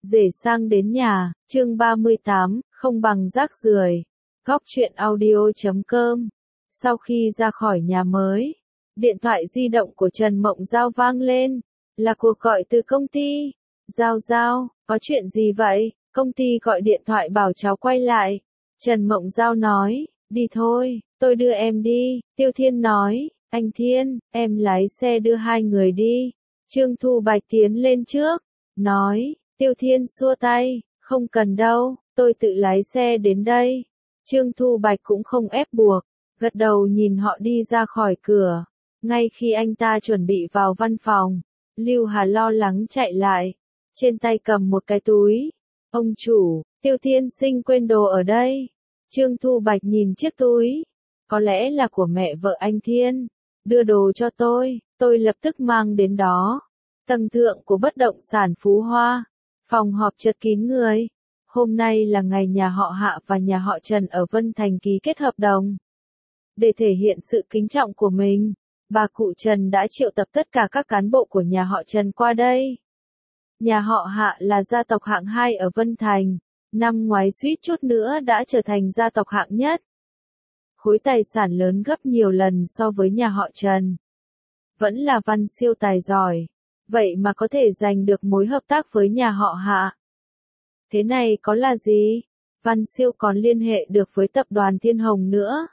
Rể sang đến nhà, chương 38, không bằng rác rưởi. Góc truyện audio.com. Sau khi ra khỏi nhà mới, điện thoại di động của Trần Mộng Giao vang lên, là cuộc gọi từ công ty. Giao, có chuyện gì vậy? Công ty gọi điện thoại bảo cháu quay lại. Trần Mộng Giao nói, đi thôi, tôi đưa em đi. Tiêu Thiên nói, anh Thiên, em lái xe đưa hai người đi. Trương Thu Bạch tiến lên trước, nói, Tiêu Thiên xua tay, không cần đâu, tôi tự lái xe đến đây. Trương Thu Bạch cũng không ép buộc, gật đầu nhìn họ đi ra khỏi cửa. Ngay khi anh ta chuẩn bị vào văn phòng, Lưu Hà lo lắng chạy lại, trên tay cầm một cái túi. Ông chủ, Tiêu Thiên Sinh quên đồ ở đây. Trương Thu Bạch nhìn chiếc túi, có lẽ là của mẹ vợ anh Thiên, đưa đồ cho tôi lập tức mang đến đó. Tầng thượng của bất động sản Phú Hoa, phòng họp chật kín người. Hôm nay là ngày nhà họ Hạ và nhà họ Trần ở Vân Thành ký kết hợp đồng. Để thể hiện sự kính trọng của mình, bà cụ Trần đã triệu tập tất cả các cán bộ của nhà họ Trần qua đây. Nhà họ Hạ là gia tộc hạng 2 ở Vân Thành, năm ngoái suýt chút nữa đã trở thành gia tộc hạng nhất. Khối tài sản lớn gấp nhiều lần so với nhà họ Trần. Vẫn là Văn Siêu tài giỏi, vậy mà có thể giành được mối hợp tác với nhà họ Hạ. Thế này có là gì? Văn Siêu còn liên hệ được với tập đoàn Thiên Hồng nữa.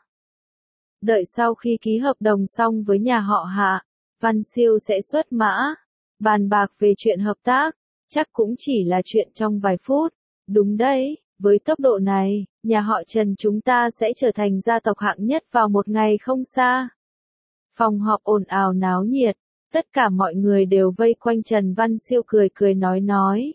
Đợi sau khi ký hợp đồng xong với nhà họ Hạ, Văn Siêu sẽ xuất mã, bàn bạc về chuyện hợp tác, chắc cũng chỉ là chuyện trong vài phút. Đúng đấy, với tốc độ này, nhà họ Trần chúng ta sẽ trở thành gia tộc hạng nhất vào một ngày không xa. Phòng họp ồn ào náo nhiệt, tất cả mọi người đều vây quanh Trần Văn Siêu cười nói.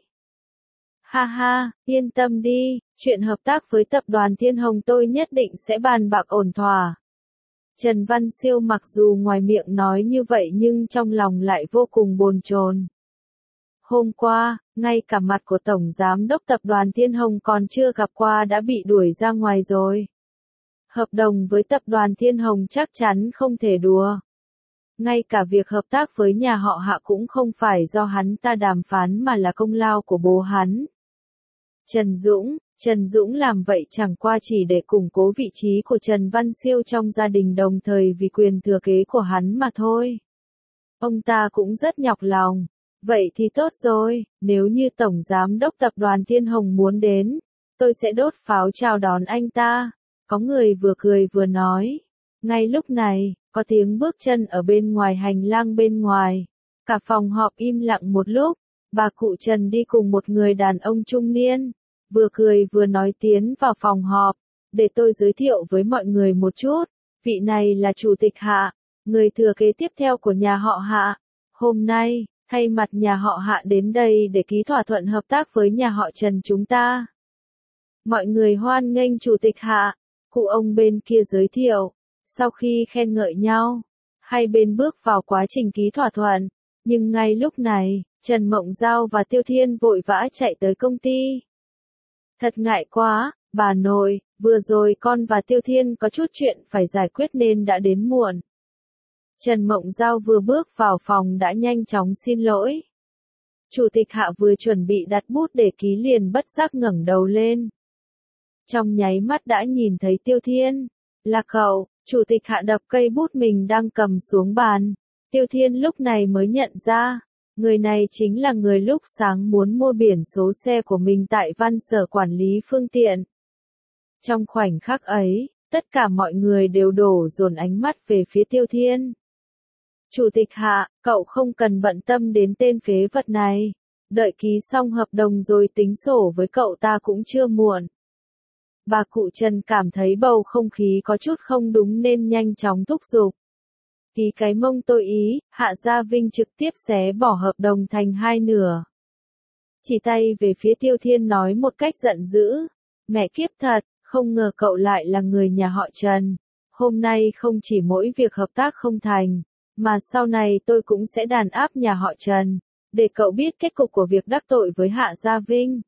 Ha ha, yên tâm đi, chuyện hợp tác với tập đoàn Thiên Hồng tôi nhất định sẽ bàn bạc ổn thỏa. Trần Văn Siêu mặc dù ngoài miệng nói như vậy nhưng trong lòng lại vô cùng bồn chồn. Hôm qua, ngay cả mặt của Tổng Giám đốc Tập đoàn Thiên Hồng còn chưa gặp qua đã bị đuổi ra ngoài rồi. Hợp đồng với Tập đoàn Thiên Hồng chắc chắn không thể đùa. Ngay cả việc hợp tác với nhà họ Hạ cũng không phải do hắn ta đàm phán mà là công lao của bố hắn. Trần Dũng làm vậy chẳng qua chỉ để củng cố vị trí của Trần Văn Siêu trong gia đình đồng thời vì quyền thừa kế của hắn mà thôi. Ông ta cũng rất nhọc lòng. Vậy thì tốt rồi, nếu như Tổng Giám đốc Tập đoàn Thiên Hồng muốn đến, tôi sẽ đốt pháo chào đón anh ta. Có người vừa cười vừa nói. Ngay lúc này, có tiếng bước chân ở bên ngoài hành lang bên ngoài. Cả phòng họp im lặng một lúc, bà cụ Trần đi cùng một người đàn ông trung niên, vừa cười vừa nói tiến vào phòng họp. Để tôi giới thiệu với mọi người một chút, vị này là Chủ tịch Hạ, người thừa kế tiếp theo của nhà họ Hạ. Hôm nay, thay mặt nhà họ Hạ đến đây để ký thỏa thuận hợp tác với nhà họ Trần chúng ta. Mọi người hoan nghênh Chủ tịch Hạ, cụ ông bên kia giới thiệu. Sau khi khen ngợi nhau, hai bên bước vào quá trình ký thỏa thuận. Nhưng ngay lúc này, Trần Mộng Giao và Tiêu Thiên vội vã chạy tới công ty. Thật ngại quá, bà nội, vừa rồi con và Tiêu Thiên có chút chuyện phải giải quyết nên đã đến muộn. Trần Mộng Giao vừa bước vào phòng đã nhanh chóng xin lỗi. Chủ tịch Hạ vừa chuẩn bị đặt bút để ký liền bất giác ngẩng đầu lên. Trong nháy mắt đã nhìn thấy Tiêu Thiên. Là cậu. Chủ tịch Hạ đập cây bút mình đang cầm xuống bàn. Tiêu Thiên lúc này mới nhận ra, người này chính là người lúc sáng muốn mua biển số xe của mình tại văn sở quản lý phương tiện. Trong khoảnh khắc ấy, tất cả mọi người đều đổ dồn ánh mắt về phía Tiêu Thiên. Chủ tịch Hạ, cậu không cần bận tâm đến tên phế vật này. Đợi ký xong hợp đồng rồi tính sổ với cậu ta cũng chưa muộn. Bà cụ Trần cảm thấy bầu không khí có chút không đúng nên nhanh chóng thúc giục. Ký cái mông tôi ý, Hạ Gia Vinh trực tiếp xé bỏ hợp đồng thành hai nửa. Chỉ tay về phía Tiêu Thiên nói một cách giận dữ. Mẹ kiếp thật, không ngờ cậu lại là người nhà họ Trần. Hôm nay không chỉ mỗi việc hợp tác không thành, mà sau này tôi cũng sẽ đàn áp nhà họ Trần, để cậu biết kết cục của việc đắc tội với Hạ Gia Vinh.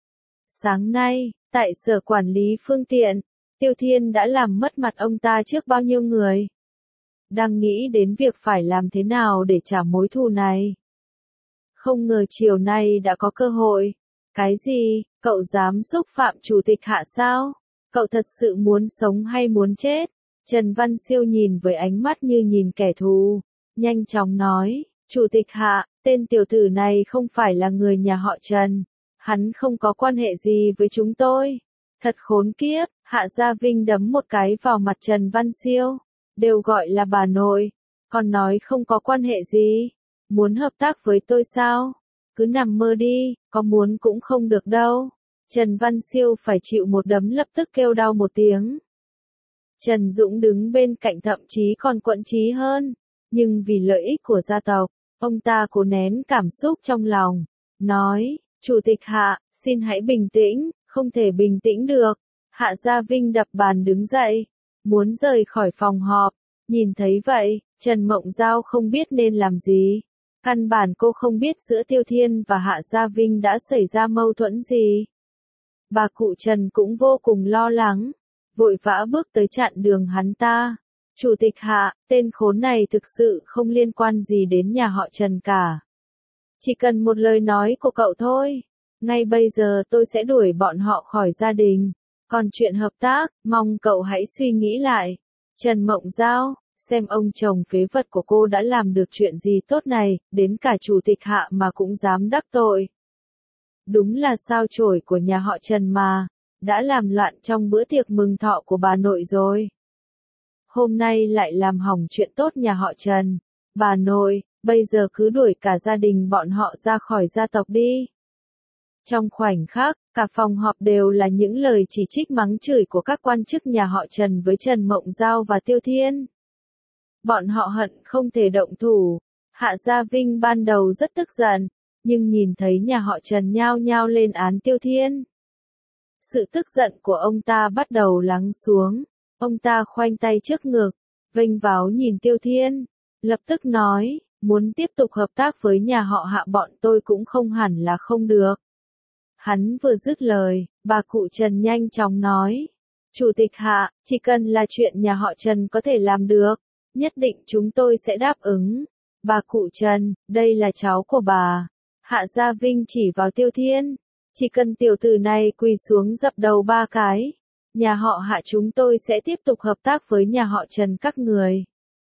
Sáng nay, tại sở quản lý phương tiện, Tiêu Thiên đã làm mất mặt ông ta trước bao nhiêu người. Đang nghĩ đến việc phải làm thế nào để trả mối thù này. Không ngờ chiều nay đã có cơ hội. Cái gì, cậu dám xúc phạm chủ tịch Hạ sao? Cậu thật sự muốn sống hay muốn chết? Trần Văn Siêu nhìn với ánh mắt như nhìn kẻ thù, nhanh chóng nói, chủ tịch Hạ, tên tiểu tử này không phải là người nhà họ Trần, hắn không có quan hệ gì với chúng tôi. Thật khốn kiếp, Hạ Gia Vinh đấm một cái vào mặt Trần Văn Siêu, đều gọi là bà nội, còn nói không có quan hệ gì, muốn hợp tác với tôi sao? Cứ nằm mơ đi, có muốn cũng không được đâu. Trần Văn Siêu phải chịu một đấm lập tức kêu đau một tiếng. Trần Dũng đứng bên cạnh thậm chí còn quẫn trí hơn, nhưng vì lợi ích của gia tộc, ông ta cố nén cảm xúc trong lòng, nói, Chủ tịch Hạ, xin hãy bình tĩnh, không thể bình tĩnh được. Hạ Gia Vinh đập bàn đứng dậy, muốn rời khỏi phòng họp, nhìn thấy vậy, Trần Mộng Giao không biết nên làm gì. Căn bản cô không biết giữa Tiêu Thiên và Hạ Gia Vinh đã xảy ra mâu thuẫn gì. Bà cụ Trần cũng vô cùng lo lắng, vội vã bước tới chặn đường hắn ta. Chủ tịch Hạ, tên khốn này thực sự không liên quan gì đến nhà họ Trần cả. Chỉ cần một lời nói của cậu thôi, ngay bây giờ tôi sẽ đuổi bọn họ khỏi gia đình. Còn chuyện hợp tác, mong cậu hãy suy nghĩ lại. Trần Mộng Giao, xem ông chồng phế vật của cô đã làm được chuyện gì tốt này, đến cả chủ tịch Hạ mà cũng dám đắc tội. Đúng là sao chổi của nhà họ Trần mà, đã làm loạn trong bữa tiệc mừng thọ của bà nội rồi. Hôm nay lại làm hỏng chuyện tốt nhà họ Trần. Bà nội, bây giờ cứ đuổi cả gia đình bọn họ ra khỏi gia tộc đi. Trong khoảnh khắc, cả phòng họp đều là những lời chỉ trích mắng chửi của các quan chức nhà họ Trần với Trần Mộng Giao và Tiêu Thiên. Bọn họ hận không thể động thủ. Hạ Gia Vinh ban đầu rất tức giận, nhưng nhìn thấy nhà họ Trần nhao nhao lên án Tiêu Thiên. Sự tức giận của ông ta bắt đầu lắng xuống. Ông ta khoanh tay trước ngực, vênh váo nhìn Tiêu Thiên, lập tức nói, muốn tiếp tục hợp tác với nhà họ Hạ bọn tôi cũng không hẳn là không được. Hắn vừa dứt lời, bà cụ Trần nhanh chóng nói, Chủ tịch Hạ, chỉ cần là chuyện nhà họ Trần có thể làm được, nhất định chúng tôi sẽ đáp ứng. Bà cụ Trần, đây là cháu của bà. Hạ Gia Vinh chỉ vào Tiêu Thiên, chỉ cần tiểu tử này quỳ xuống dập đầu 3 cái. Nhà họ Hạ chúng tôi sẽ tiếp tục hợp tác với nhà họ Trần các người.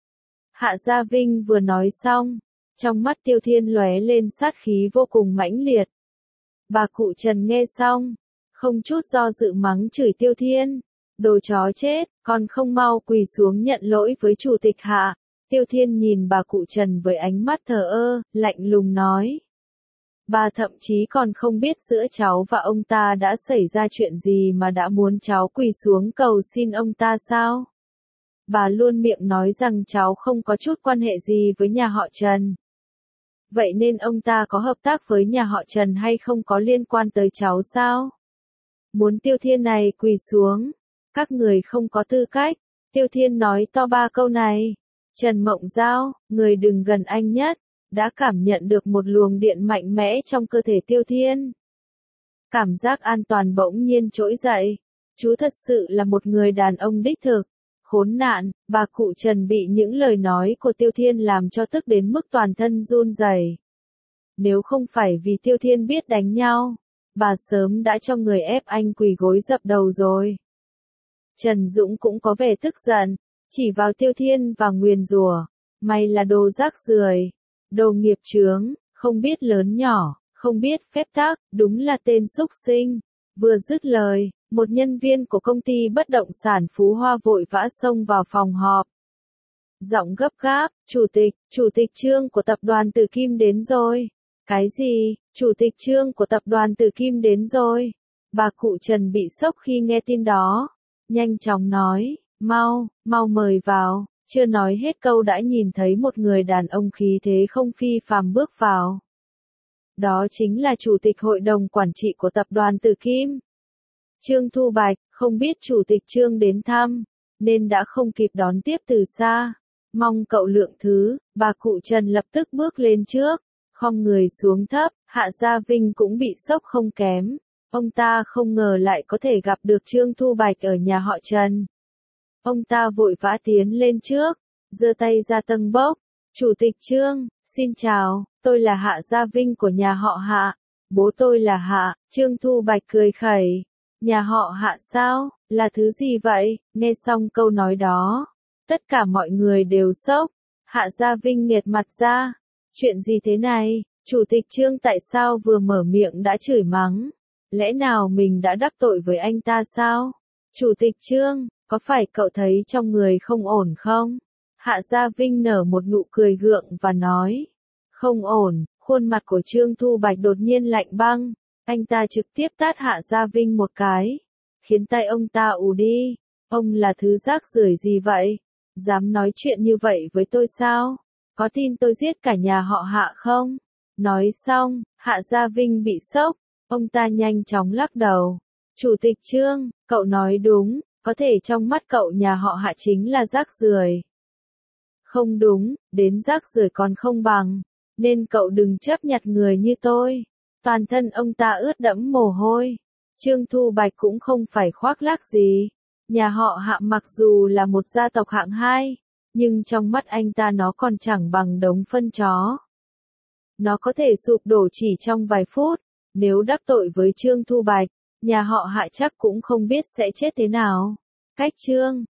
Hạ Gia Vinh vừa nói xong, trong mắt Tiêu Thiên lóe lên sát khí vô cùng mãnh liệt. Bà cụ Trần nghe xong, không chút do dự mắng chửi Tiêu Thiên, đồ chó chết, còn không mau quỳ xuống nhận lỗi với chủ tịch Hạ. Tiêu Thiên nhìn bà cụ Trần với ánh mắt thờ ơ, lạnh lùng nói. Bà thậm chí còn không biết giữa cháu và ông ta đã xảy ra chuyện gì mà đã muốn cháu quỳ xuống cầu xin ông ta sao? Bà luôn miệng nói rằng cháu không có chút quan hệ gì với nhà họ Trần. Vậy nên ông ta có hợp tác với nhà họ Trần hay không có liên quan tới cháu sao? Muốn Tiêu Thiên này quỳ xuống, các người không có tư cách. Tiêu Thiên nói to 3 câu này. Trần Mộng Giao, người đừng gần anh nhất, đã cảm nhận được một luồng điện mạnh mẽ trong cơ thể Tiêu Thiên. Cảm giác an toàn bỗng nhiên trỗi dậy. Chú thật sự là một người đàn ông đích thực. Khốn nạn, bà cụ Trần bị những lời nói của Tiêu Thiên làm cho tức đến mức toàn thân run rẩy. Nếu không phải vì Tiêu Thiên biết đánh nhau, bà sớm đã cho người ép anh quỳ gối dập đầu rồi. Trần Dũng cũng có vẻ tức giận, chỉ vào Tiêu Thiên và nguyền rủa, mày là đồ rác rưởi, đồ nghiệp chướng, không biết lớn nhỏ, không biết phép tắc, đúng là tên súc sinh. Vừa dứt lời, một nhân viên của công ty bất động sản Phú Hoa vội vã xông vào phòng họp. Giọng gấp gáp, chủ tịch Trương của tập đoàn Tử Kim đến rồi. Cái gì, chủ tịch Trương của tập đoàn Tử Kim đến rồi? Bà cụ Trần bị sốc khi nghe tin đó. Nhanh chóng nói, mau mời vào. Chưa nói hết câu đã nhìn thấy một người đàn ông khí thế không phi phàm bước vào. Đó chính là chủ tịch hội đồng quản trị của tập đoàn Tử Kim. Trương Thu Bạch, không biết chủ tịch Trương đến thăm, nên đã không kịp đón tiếp từ xa. Mong cậu lượng thứ, bà cụ Trần lập tức bước lên trước, khom người xuống thấp. Hạ Gia Vinh cũng bị sốc không kém. Ông ta không ngờ lại có thể gặp được Trương Thu Bạch ở nhà họ Trần. Ông ta vội vã tiến lên trước, giơ tay ra tâng bốc. Chủ tịch Trương, xin chào, tôi là Hạ Gia Vinh của nhà họ Hạ. Bố tôi là Hạ, Trương Thu Bạch cười khẩy. Nhà họ Hạ sao, là thứ gì vậy? Nghe xong câu nói đó, tất cả mọi người đều sốc. Hạ Gia Vinh nghiệt mặt ra. Chuyện gì thế này? Chủ tịch Trương tại sao vừa mở miệng đã chửi mắng? Lẽ nào mình đã đắc tội với anh ta sao? Chủ tịch Trương, có phải cậu thấy trong người không ổn không? Hạ Gia Vinh nở một nụ cười gượng và nói. Không ổn, khuôn mặt của Trương Thu Bạch đột nhiên lạnh băng. Anh ta trực tiếp tát Hạ Gia Vinh một cái, khiến tay ông ta ù đi. Ông là thứ rác rưởi gì vậy? Dám nói chuyện như vậy với tôi sao? Có tin tôi giết cả nhà họ Hạ không? Nói xong, Hạ Gia Vinh bị sốc, ông ta nhanh chóng lắc đầu. Chủ tịch Trương, cậu nói đúng, có thể trong mắt cậu nhà họ Hạ chính là rác rưởi. Không đúng, đến rác rưởi còn không bằng, nên cậu đừng chấp nhặt người như tôi. Toàn thân ông ta ướt đẫm mồ hôi. Trương Thu Bạch cũng không phải khoác lác gì. Nhà họ Hạ mặc dù là một gia tộc hạng 2, nhưng trong mắt anh ta nó còn chẳng bằng đống phân chó. Nó có thể sụp đổ chỉ trong vài phút. Nếu đắc tội với Trương Thu Bạch, nhà họ Hạ chắc cũng không biết sẽ chết thế nào. Cách Trương,